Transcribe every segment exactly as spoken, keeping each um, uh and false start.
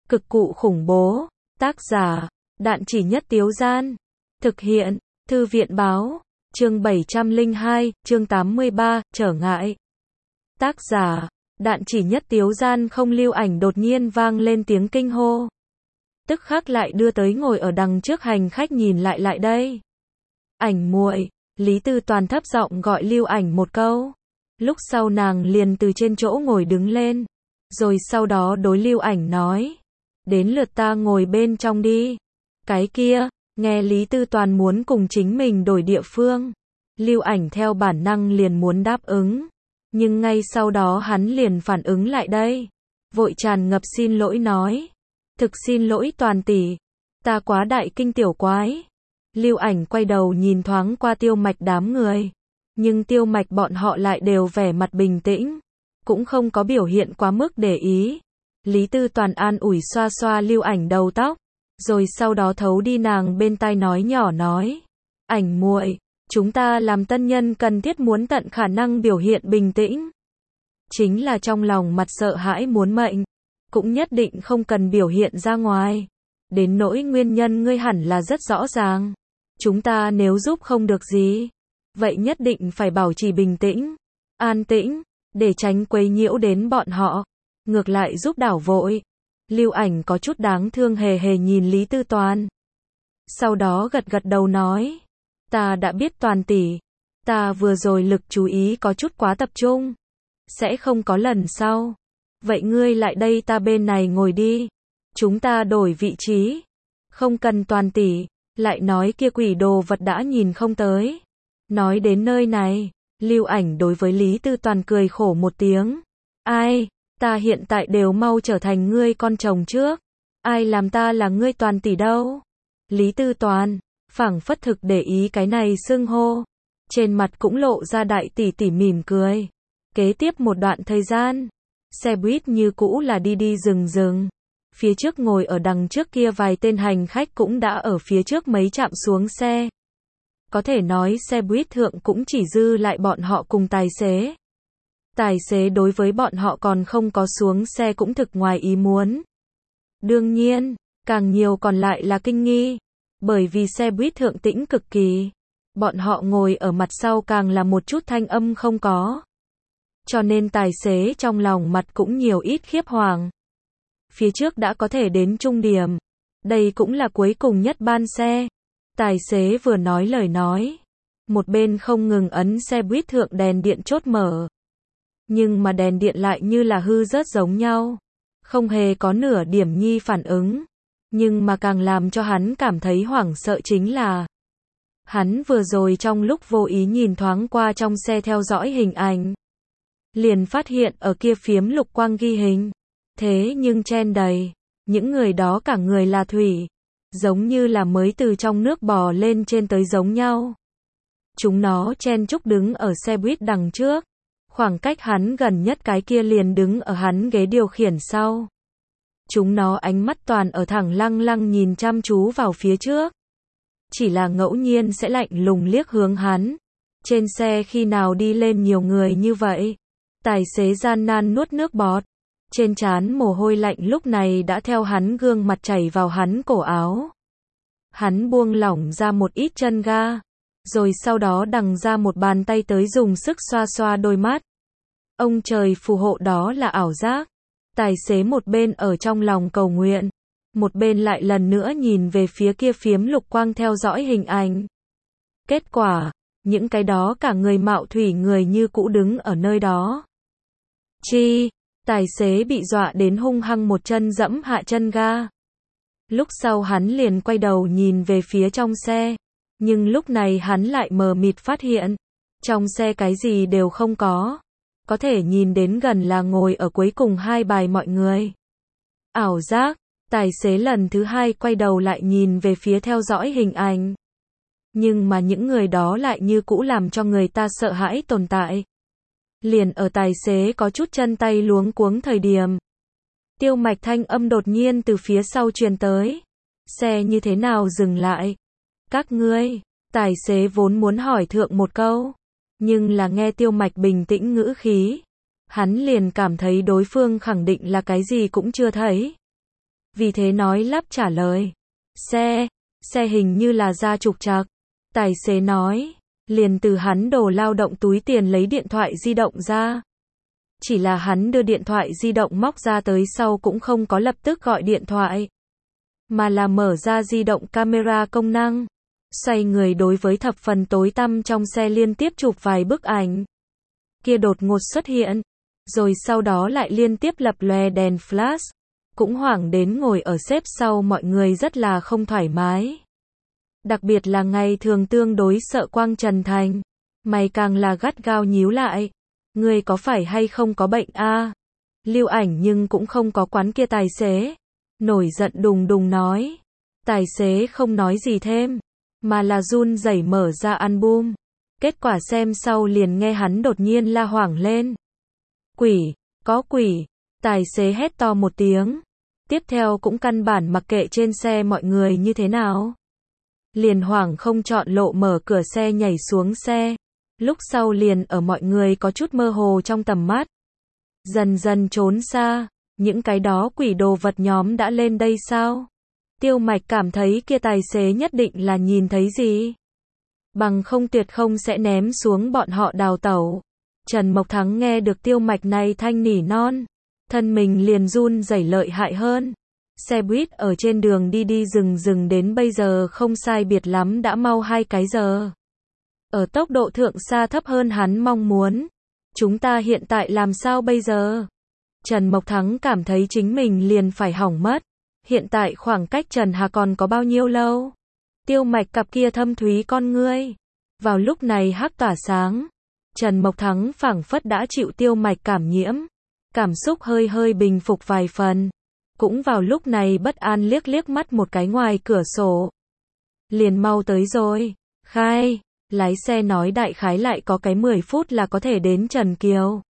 Cực cụ khủng bố. Tác giả, Đạn Chỉ Nhất Tiếu Gian. Thực hiện, Thư viện báo. Chương bảy trăm lẻ hai, chương tám mươi ba, trở ngại. Tác giả, Đạn Chỉ Nhất Tiếu Gian. Không Lưu Ảnh đột nhiên vang lên tiếng kinh hô. Tức khắc lại đưa tới ngồi ở đằng trước hành khách nhìn lại lại đây. Ảnh muội, Lý Tư Toàn thấp giọng gọi Lưu Ảnh một câu. Lúc sau nàng liền từ trên chỗ ngồi đứng lên. Rồi sau đó đối Lưu Ảnh nói. Đến lượt ta ngồi bên trong đi. Cái kia, nghe Lý Tư Toàn muốn cùng chính mình đổi địa phương. Lưu Ảnh theo bản năng liền muốn đáp ứng. Nhưng ngay sau đó hắn liền phản ứng lại đây. Vội tràn ngập xin lỗi nói. Thực xin lỗi Toàn tỷ. Ta quá đại kinh tiểu quái. Lưu Ảnh quay đầu nhìn thoáng qua Tiêu Mạch đám người. Nhưng Tiêu Mạch bọn họ lại đều vẻ mặt bình tĩnh. Cũng không có biểu hiện quá mức để ý. Lý Tư Toàn an ủi xoa xoa Lưu Ảnh đầu tóc. Rồi sau đó thấu đi nàng bên tai nói nhỏ nói. Ảnh muội, chúng ta làm tân nhân cần thiết muốn tận khả năng biểu hiện bình tĩnh. Chính là trong lòng mặt sợ hãi muốn mệnh. Cũng nhất định không cần biểu hiện ra ngoài. Đến nỗi nguyên nhân ngươi hẳn là rất rõ ràng. Chúng ta nếu giúp không được gì, vậy nhất định phải bảo trì bình tĩnh, an tĩnh, để tránh quấy nhiễu đến bọn họ. Ngược lại giúp đảo vội. Lưu Ảnh có chút đáng thương hề hề nhìn Lý Tư Toàn. Sau đó gật gật đầu nói. Ta đã biết Toàn tỷ. Ta vừa rồi lực chú ý có chút quá tập trung. Sẽ không có lần sau. Vậy ngươi lại đây ta bên này ngồi đi. Chúng ta đổi vị trí. Không cần Toàn tỷ. Lại nói kia quỷ đồ vật đã nhìn không tới. Nói đến nơi này, Lưu Ảnh đối với Lý Tư Toàn cười khổ một tiếng. Ai, ta hiện tại đều mau trở thành ngươi con chồng trước. Ai làm ta là ngươi Toàn tỷ đâu? Lý Tư Toàn, phảng phất thực để ý cái này xưng hô. Trên mặt cũng lộ ra đại tỷ tỷ mỉm cười. Kế tiếp một đoạn thời gian, xe buýt như cũ là đi đi dừng dừng. Phía trước ngồi ở đằng trước kia vài tên hành khách cũng đã ở phía trước mấy trạm xuống xe. Có thể nói xe buýt thượng cũng chỉ dư lại bọn họ cùng tài xế. Tài xế đối với bọn họ còn không có xuống xe cũng thực ngoài ý muốn. Đương nhiên, càng nhiều còn lại là kinh nghi. Bởi vì xe buýt thượng tĩnh cực kỳ. Bọn họ ngồi ở mặt sau càng là một chút thanh âm không có. Cho nên tài xế trong lòng mặt cũng nhiều ít khiếp hoàng. Phía trước đã có thể đến trung điểm. Đây cũng là cuối cùng nhất ban xe. Tài xế vừa nói lời nói. Một bên không ngừng ấn xe buýt thượng đèn điện chốt mở. Nhưng mà đèn điện lại như là hư rớt giống nhau. Không hề có nửa điểm nhi phản ứng. Nhưng mà càng làm cho hắn cảm thấy hoảng sợ chính là. Hắn vừa rồi trong lúc vô ý nhìn thoáng qua trong xe theo dõi hình ảnh. Liền phát hiện ở kia phiếm lục quang ghi hình. Thế nhưng chen đầy, những người đó cả người là thủy, giống như là mới từ trong nước bò lên trên tới giống nhau. Chúng nó chen chúc đứng ở xe buýt đằng trước, khoảng cách hắn gần nhất cái kia liền đứng ở hắn ghế điều khiển sau. Chúng nó ánh mắt toàn ở thẳng lăng lăng nhìn chăm chú vào phía trước. Chỉ là ngẫu nhiên sẽ lạnh lùng liếc hướng hắn. Trên xe khi nào đi lên nhiều người như vậy? Tài xế gian nan nuốt nước bọt. Trên trán mồ hôi lạnh lúc này đã theo hắn gương mặt chảy vào hắn cổ áo. Hắn buông lỏng ra một ít chân ga. Rồi sau đó đằng ra một bàn tay tới dùng sức xoa xoa đôi mắt. Ông trời phù hộ đó là ảo giác. Tài xế một bên ở trong lòng cầu nguyện. Một bên lại lần nữa nhìn về phía kia phiếm lục quang theo dõi hình ảnh. Kết quả, những cái đó cả người mạo thủy người như cũ đứng ở nơi đó. Chi? Tài xế bị dọa đến hung hăng một chân dẫm hạ chân ga. Lúc sau hắn liền quay đầu nhìn về phía trong xe. Nhưng lúc này hắn lại mờ mịt phát hiện. Trong xe cái gì đều không có. Có thể nhìn đến gần là ngồi ở cuối cùng hai bài mọi người. Ảo giác, tài xế lần thứ hai quay đầu lại nhìn về phía theo dõi hình ảnh. Nhưng mà những người đó lại như cũ làm cho người ta sợ hãi tồn tại. Liền ở tài xế có chút chân tay luống cuống thời điểm. Tiêu Mạch thanh âm đột nhiên từ phía sau truyền tới. Xe như thế nào dừng lại? Các ngươi, tài xế vốn muốn hỏi thượng một câu. Nhưng là nghe Tiêu Mạch bình tĩnh ngữ khí. Hắn liền cảm thấy đối phương khẳng định là cái gì cũng chưa thấy. vì thế nói lắp trả lời. Xe, xe hình như là ra trục trặc. Tài xế nói, liền từ hắn đồ lao động túi tiền lấy điện thoại di động ra. Chỉ là hắn đưa điện thoại di động móc ra tới sau cũng không có lập tức gọi điện thoại, mà là mở ra di động camera công năng. Xoay người đối với thập phần tối tăm trong xe liên tiếp chụp vài bức ảnh. Kia đột ngột xuất hiện, rồi sau đó lại liên tiếp lập lòe đèn flash. Cũng hoảng đến ngồi ở xếp sau mọi người rất là không thoải mái. Đặc biệt là ngày thường tương đối sợ Quang Trần Thành. Mày càng là gắt gao nhíu lại. Ngươi có phải hay không có bệnh a? À? Lưu Ảnh nhưng cũng không có quán kia tài xế. Nổi giận đùng đùng nói. Tài xế không nói gì thêm, mà là run rẩy mở ra album. Kết quả xem sau liền nghe hắn đột nhiên la hoảng lên. Quỷ, có quỷ, tài xế hét to một tiếng. Tiếp theo cũng căn bản mặc kệ trên xe mọi người như thế nào. Liền hoảng không chọn lộ mở cửa xe nhảy xuống xe. Lúc sau liền ở mọi người có chút mơ hồ trong tầm mắt. Dần dần trốn xa, những cái đó quỷ đồ vật nhóm đã lên đây sao? Tiêu Mạch cảm thấy kia tài xế nhất định là nhìn thấy gì. Bằng không tuyệt không sẽ ném xuống bọn họ đào tẩu. Trần Mộc Thắng nghe được Tiêu Mạch này thanh nỉ non. Thân mình liền run rẩy lợi hại hơn. Xe buýt ở trên đường đi đi dừng dừng đến bây giờ không sai biệt lắm đã mau hai cái giờ. Ở tốc độ thượng xa thấp hơn hắn mong muốn. Chúng ta hiện tại làm sao bây giờ? Trần Mộc Thắng cảm thấy chính mình liền phải hỏng mất. Hiện tại khoảng cách Trần Hà còn có bao nhiêu lâu? Tiêu Mạch cặp kia thâm thúy con ngươi. Vào lúc này hắc tỏa sáng. Trần Mộc Thắng phảng phất đã chịu Tiêu Mạch cảm nhiễm. Cảm xúc hơi hơi bình phục vài phần. Cũng vào lúc này bất an liếc liếc mắt một cái ngoài cửa sổ. Liền mau tới rồi. Khai, lái xe nói đại khái lại có cái mười phút là có thể đến Trần Kiều.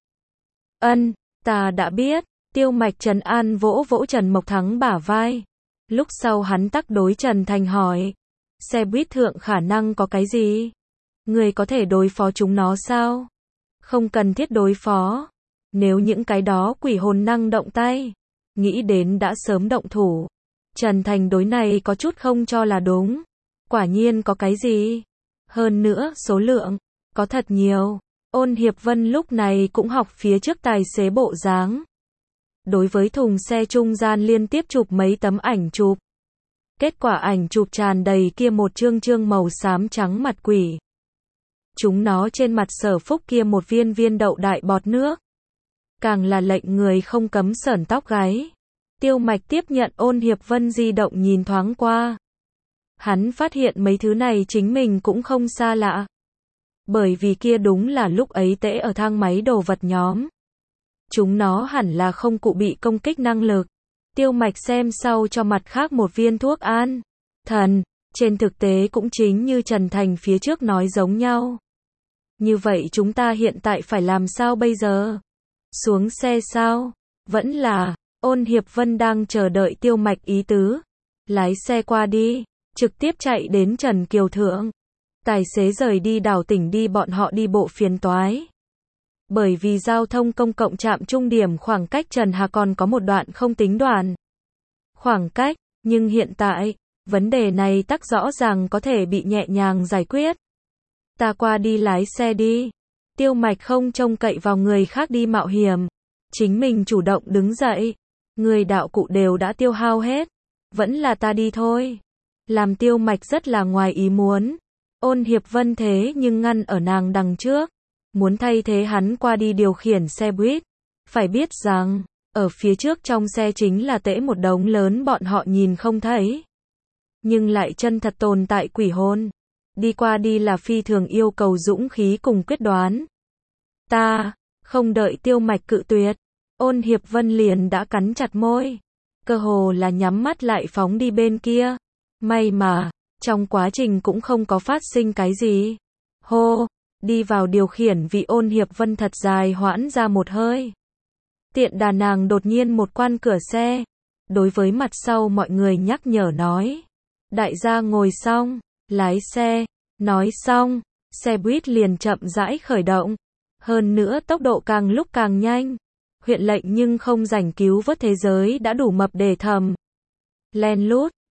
Ân, ta đã biết. Tiêu Mạch trấn an vỗ vỗ Trần Mộc Thắng bả vai. Lúc sau hắn tắc đối Trần Thành hỏi. Xe buýt thượng khả năng có cái gì? Người có thể đối phó chúng nó sao? Không cần thiết đối phó. Nếu những cái đó quỷ hồn năng động tay, nghĩ đến đã sớm động thủ. Trần Thành đối này có chút không cho là đúng. Quả nhiên có cái gì? Hơn nữa, số lượng, có thật nhiều. Ôn Hiệp Vân lúc này cũng học phía trước tài xế bộ dáng. Đối với thùng xe trung gian liên tiếp chụp mấy tấm ảnh chụp. Kết quả ảnh chụp tràn đầy kia một trương trương màu xám trắng mặt quỷ. Chúng nó trên mặt Sở Phúc kia một viên viên đậu đại bọt nước. Càng là lệnh người không cấm sởn tóc gáy. Tiêu Mạch tiếp nhận Ôn Hiệp Vân di động nhìn thoáng qua. Hắn phát hiện mấy thứ này chính mình cũng không xa lạ. Bởi vì kia đúng là lúc ấy tễ ở thang máy đồ vật nhóm. Chúng nó hẳn là không cụ bị công kích năng lực. Tiêu Mạch xem sau cho mặt khác một viên thuốc an thần. Trên thực tế cũng chính như Trần Thành phía trước nói giống nhau. Như vậy chúng ta hiện tại phải làm sao bây giờ? Xuống xe sao? Vẫn là, Ôn Hiệp Vân đang chờ đợi Tiêu Mạch ý tứ. Lái xe qua đi, trực tiếp chạy đến Trần Kiều Thượng. Tài xế rời đi đảo tỉnh đi bọn họ đi bộ phiền toái. Bởi vì giao thông công cộng trạm trung điểm khoảng cách Trần Hà còn có một đoạn không tính đoạn. Khoảng cách, nhưng hiện tại, vấn đề này tắc rõ ràng có thể bị nhẹ nhàng giải quyết. Ta qua đi lái xe đi. Tiêu Mạch không trông cậy vào người khác đi mạo hiểm. Chính mình chủ động đứng dậy. Người đạo cụ đều đã tiêu hao hết. Vẫn là ta đi thôi. Làm Tiêu Mạch rất là ngoài ý muốn. Ôn Hiệp Vân thế nhưng ngăn ở nàng đằng trước. Muốn thay thế hắn qua đi điều khiển xe buýt. Phải biết rằng, ở phía trước trong xe chính là tễ một đống lớn bọn họ nhìn không thấy. Nhưng lại chân thật tồn tại quỷ hồn. Đi qua đi là phi thường yêu cầu dũng khí cùng quyết đoán. Ta, không đợi Tiêu Mạch cự tuyệt. Ôn Hiệp Vân liền đã cắn chặt môi. Cơ hồ là nhắm mắt lại phóng đi bên kia. May mà, trong quá trình cũng không có phát sinh cái gì. Hô, đi vào điều khiển vì Ôn Hiệp Vân thật dài hoãn ra một hơi. Tiện đà nàng đột nhiên một quan cửa xe. Đối với mặt sau mọi người nhắc nhở nói. Đại gia ngồi xong, lái xe, nói xong, xe buýt liền chậm rãi khởi động. Hơn nữa tốc độ càng lúc càng nhanh. Huyện lệnh nhưng không rảnh cứu vớt thế giới đã đủ mập để thầm. Len lút.